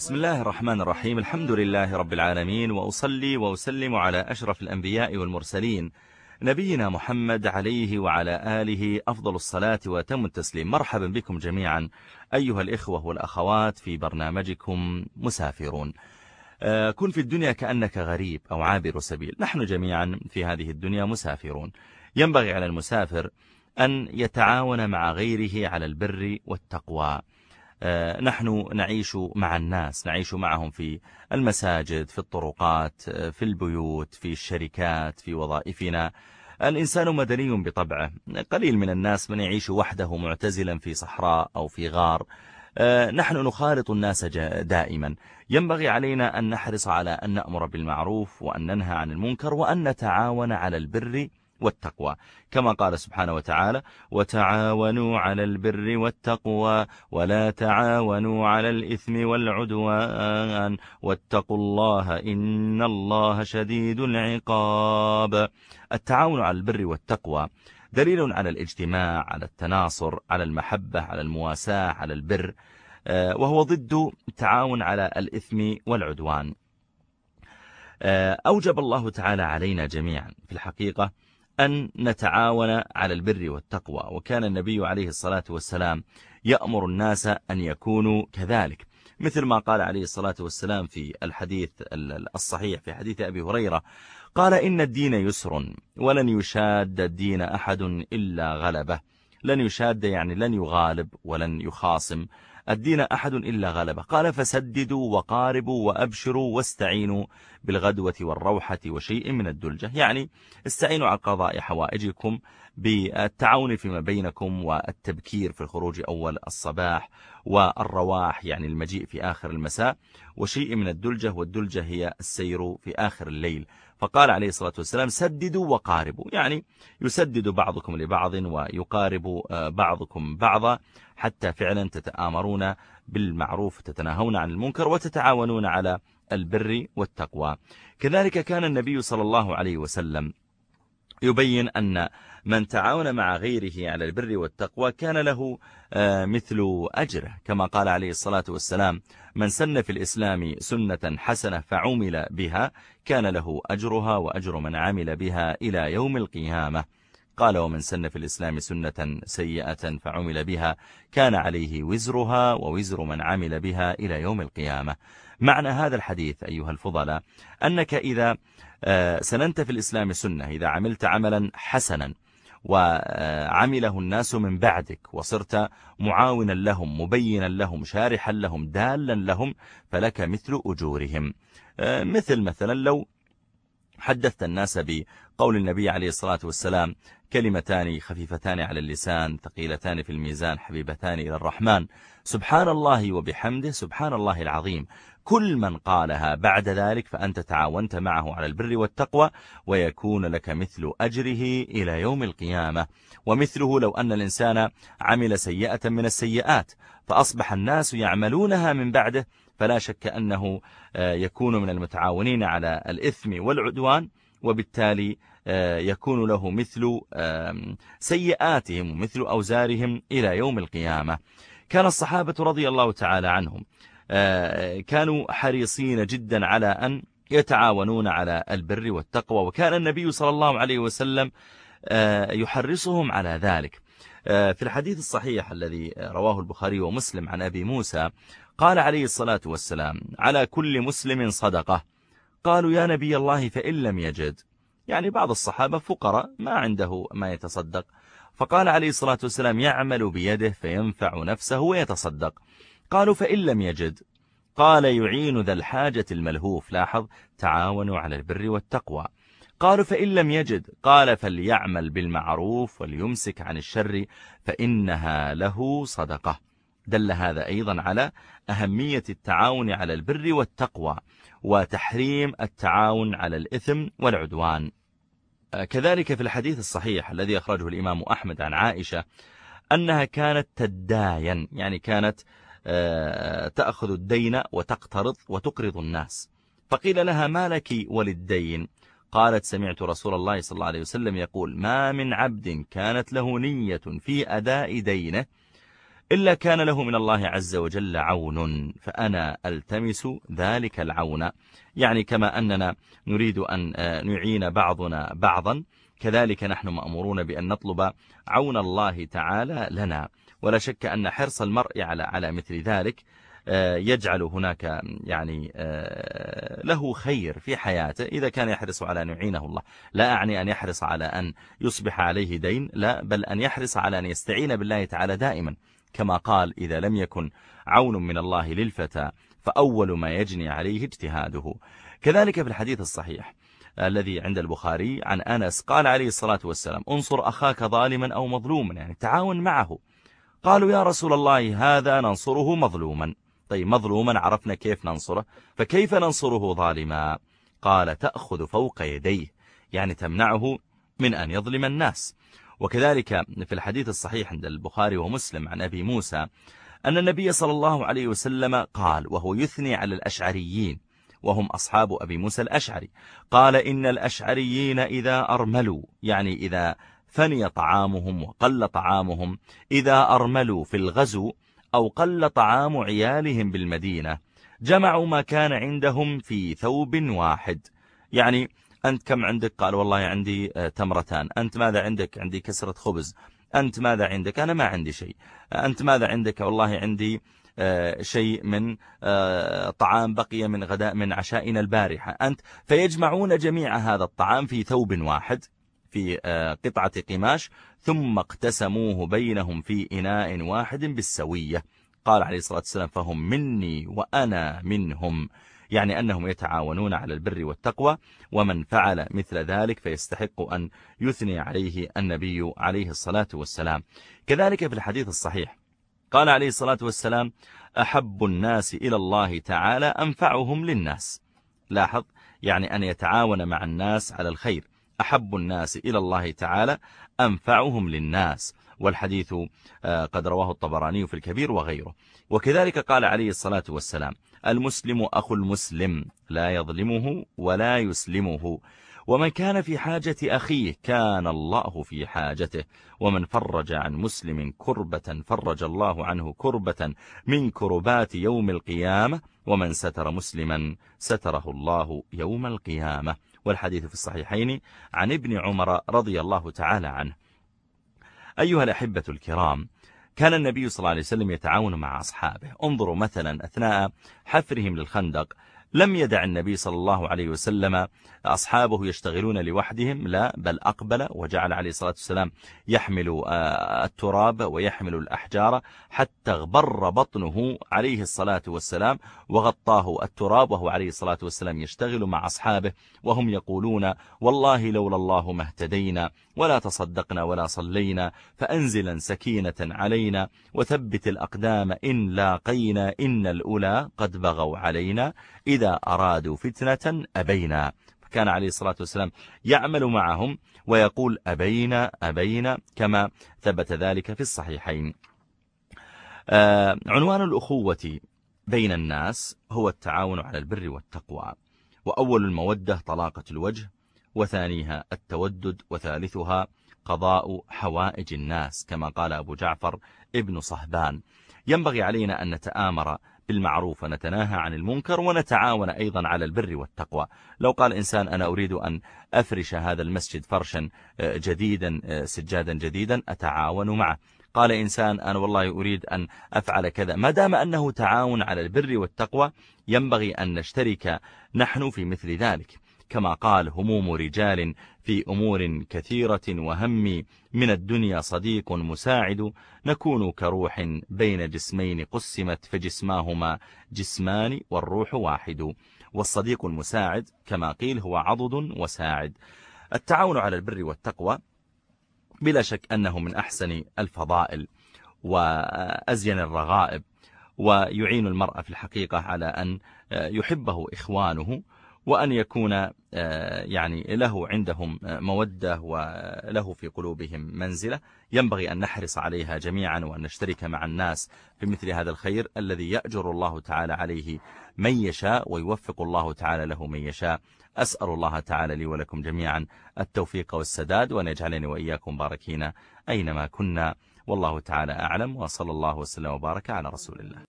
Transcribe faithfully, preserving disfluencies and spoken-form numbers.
بسم الله الرحمن الرحيم. الحمد لله رب العالمين، وأصلي وأسلم على أشرف الأنبياء والمرسلين نبينا محمد عليه وعلى آله أفضل الصلاة وتم التسليم. مرحبا بكم جميعا أيها الإخوة والأخوات في برنامجكم مسافرون. كن في الدنيا كأنك غريب أو عابر سبيل. نحن جميعا في هذه الدنيا مسافرون. ينبغي على المسافر أن يتعاون مع غيره على البر والتقوى. نحن نعيش مع الناس، نعيش معهم في المساجد، في الطرقات، في البيوت، في الشركات، في وظائفنا. الإنسان مدني بطبعه. قليل من الناس من يعيش وحده معتزلا في صحراء أو في غار. نحن نخالط الناس دائما. ينبغي علينا أن نحرص على أن نأمر بالمعروف وأن ننهى عن المنكر وأن نتعاون على البر والتقوى، كما قال سبحانه وتعالى: وتعاونوا على البر والتقوى ولا تعاونوا على الإثم والعدوان واتقوا الله إن الله شديد العقاب. التعاون على البر والتقوى دليل على الاجتماع، على التناصر، على المحبة، على المواساة، على البر، وهو ضد التعاون على الإثم والعدوان. أوجب الله تعالى علينا جميعا في الحقيقة أن نتعاون على البر والتقوى، وكان النبي عليه الصلاة والسلام يأمر الناس أن يكونوا كذلك، مثل ما قال عليه الصلاة والسلام في الحديث الصحيح في حديث أبي هريرة، قال: إن الدين يسر ولن يشاد الدين أحد إلا غلبه. لن يشاد يعني لن يغالب ولن يخاصم الدين أحد إلا غلبه. قال: فسددوا وقاربوا وأبشروا واستعينوا بالغدوة والروحة وشيء من الدلجة، يعني استعينوا على قضاء حوائجكم بالتعاون فيما بينكم والتبكير في الخروج أول الصباح والرواح يعني المجيء في آخر المساء وشيء من الدلجة، والدلجة هي السير في آخر الليل. فقال عليه الصلاة والسلام: سددوا وقاربوا، يعني يسدد بعضكم لبعض ويقارب بعضكم بعضا حتى فعلا تتآمرون بالمعروف وتتناهون عن المنكر وتتعاونون على البر والتقوى. كذلك كان النبي صلى الله عليه وسلم يبين أن من تعاون مع غيره على البر والتقوى كان له مثل أجره، كما قال عليه الصلاة والسلام: من سن في الإسلام سنة حسنة فعمل بها كان له أجرها وأجر من عمل بها إلى يوم القيامة. قال: ومن سن في الإسلام سنة سيئة فعمل بها كان عليه وزرها ووزر من عمل بها إلى يوم القيامة. معنى هذا الحديث أيها الفضلاء أنك إذا سننت في الإسلام سنة، إذا عملت عملا حسنا وعمله الناس من بعدك وصرت معاونا لهم مبينا لهم شارحا لهم دالا لهم، فلك مثل أجورهم. مثل مثلا لو حدثت الناس بقول النبي عليه الصلاة والسلام: كلمتان خفيفتان على اللسان ثقيلتان في الميزان حبيبتان إلى الرحمن سبحان الله وبحمده سبحان الله العظيم، كل من قالها بعد ذلك فأنت تعاونت معه على البر والتقوى ويكون لك مثل أجره إلى يوم القيامة. ومثله لو أن الإنسان عمل سيئة من السيئات فأصبح الناس يعملونها من بعده، فلا شك أنه يكون من المتعاونين على الإثم والعدوان، وبالتالي يكون له مثل سيئاتهم ومثل أوزارهم إلى يوم القيامة. كان الصحابة رضي الله تعالى عنهم كانوا حريصين جدا على أن يتعاونون على البر والتقوى، وكان النبي صلى الله عليه وسلم يحرصهم على ذلك. في الحديث الصحيح الذي رواه البخاري ومسلم عن أبي موسى قال عليه الصلاة والسلام: على كل مسلم صدقة. قالوا: يا نبي الله فإن لم يجد، يعني بعض الصحابة فقراء ما عنده ما يتصدق، فقال عليه الصلاة والسلام: يعمل بيده فينفع نفسه ويتصدق. قالوا: فإن لم يجد، قال: يعين ذا الحاجة الملهوف. لاحظ: تعاونوا على البر والتقوى. قالوا: فإن لم يجد، قال: فليعمل بالمعروف وليمسك عن الشر فإنها له صدقة. دل هذا أيضا على أهمية التعاون على البر والتقوى وتحريم التعاون على الإثم والعدوان. كذلك في الحديث الصحيح الذي أخرجه الإمام أحمد عن عائشة أنها كانت تداين، يعني كانت تأخذ الدين وتقترض وتقرض الناس، فقيل لها: ما لك وللدين؟ قالت: سمعت رسول الله صلى الله عليه وسلم يقول: ما من عبد كانت له نية في أداء دينه إلا كان له من الله عز وجل عون، فأنا ألتمس ذلك العون. يعني كما أننا نريد أن نعين بعضنا بعضا، كذلك نحن مأمورون بأن نطلب عون الله تعالى لنا. ولا شك أن حرص المرء على على مثل ذلك يجعل هناك يعني له خير في حياته إذا كان يحرص على أن يعينه الله. لا أعني أن يحرص على أن يصبح عليه دين، لا، بل أن يحرص على أن يستعين بالله تعالى دائما، كما قال: إذا لم يكن عون من الله للفتى فأول ما يجني عليه اجتهاده. كذلك في الحديث الصحيح الذي عند البخاري عن أنس قال عليه الصلاة والسلام: انصر أخاك ظالما أو مظلوما، يعني تعاون معه. قالوا: يا رسول الله هذا ننصره مظلوما. طيب مظلوما عرفنا كيف ننصره، فكيف ننصره ظالما؟ قال: تأخذ فوق يديه، يعني تمنعه من أن يظلم الناس. وكذلك في الحديث الصحيح عند البخاري ومسلم عن أبي موسى أن النبي صلى الله عليه وسلم قال وهو يثني على الأشعريين وهم أصحاب أبي موسى الأشعري، قال: إن الأشعريين إذا أرملوا، يعني إذا فني طعامهم وقل طعامهم، إذا أرملوا في الغزو أو قل طعام عيالهم بالمدينة، جمعوا ما كان عندهم في ثوب واحد. يعني أنت كم عندك؟ قال: والله عندي تمرتان. أنت ماذا عندك؟ عندي كسرة خبز. أنت ماذا عندك؟ أنا ما عندي شيء. أنت ماذا عندك؟ والله عندي شيء من طعام بقي من غداء من عشائنا البارحة. أنت فيجمعون جميع هذا الطعام في ثوب واحد، في قطعة قماش، ثم اقتسموه بينهم في إناء واحد بالسوية. قال عليه الصلاة والسلام: فهم مني وأنا منهم، يعني أنهم يتعاونون على البر والتقوى، ومن فعل مثل ذلك فيستحق أن يثني عليه النبي عليه الصلاة والسلام. كذلك في الحديث الصحيح قال عليه الصلاة والسلام: أحب الناس إلى الله تعالى أنفعهم للناس. لاحظ، يعني أن يتعاون مع الناس على الخير. أحب الناس إلى الله تعالى أنفعهم للناس، والحديث قد رواه الطبراني في الكبير وغيره. وكذلك قال عليه الصلاة والسلام: المسلم أخو المسلم لا يظلمه ولا يسلمه، ومن كان في حاجة أخيه كان الله في حاجته، ومن فرج عن مسلم كربة فرج الله عنه كربة من كربات يوم القيامة، ومن ستر مسلما ستره الله يوم القيامة. والحديث في الصحيحين عن ابن عمر رضي الله تعالى عنه. أيها الأحبة الكرام، كان النبي صلى الله عليه وسلم يتعاون مع أصحابه. انظروا مثلا أثناء حفرهم للخندق، لم يدع النبي صلى الله عليه وسلم أصحابه يشتغلون لوحدهم، لا، بل أقبل وجعل عليه الصلاة والسلام يحمل التراب ويحمل الأحجار حتى اغبر بطنه عليه الصلاة والسلام وغطاه التراب، وهو عليه الصلاة والسلام يشتغل مع أصحابه وهم يقولون: والله لولا الله ما اهتدينا ولا تصدقنا ولا صلينا، فأنزلا سكينة علينا وثبت الأقدام إن لاقينا، إن الأولى قد بغوا علينا، إذا أرادوا فتنة أبينا. فكان عليه الصلاة والسلام يعمل معهم ويقول: أبينا أبينا، كما ثبت ذلك في الصحيحين. آه عنوان الأخوة بين الناس هو التعاون على البر والتقوى، وأول المودة طلاقة الوجه، وثانيها التودد، وثالثها قضاء حوائج الناس، كما قال أبو جعفر ابن صهبان. ينبغي علينا أن نتآمر بالمعروف ونتناهى عن المنكر، ونتعاون أيضا على البر والتقوى. لو قال إنسان: أنا أريد أن أفرش هذا المسجد فرشا جديدا، سجادا جديدا، أتعاون معه. قال إنسان: أنا والله أريد أن أفعل كذا. ما دام أنه تعاون على البر والتقوى ينبغي أن نشترك نحن في مثل ذلك، كما قال: هموم رجال في أمور كثيرة وهم من الدنيا صديق مساعد، نكون كروح بين جسمين قسمت فجسماهما جسمان والروح واحد. والصديق المساعد كما قيل هو عضد وساعد. التعاون على البر والتقوى بلا شك أنه من أحسن الفضائل وأزين الرغائب، ويعين المرء في الحقيقة على أن يحبه إخوانه، وأن يكون يعني له عندهم مودة وله في قلوبهم منزلة. ينبغي أن نحرص عليها جميعا، وأن نشترك مع الناس في مثل هذا الخير الذي يأجر الله تعالى عليه من يشاء، ويوفق الله تعالى له من يشاء. أسأل الله تعالى لي ولكم جميعا التوفيق والسداد، وأن يجعلني وإياكم باركين أينما كنا، والله تعالى أعلم، وصلى الله وسلم وبارك على رسول الله.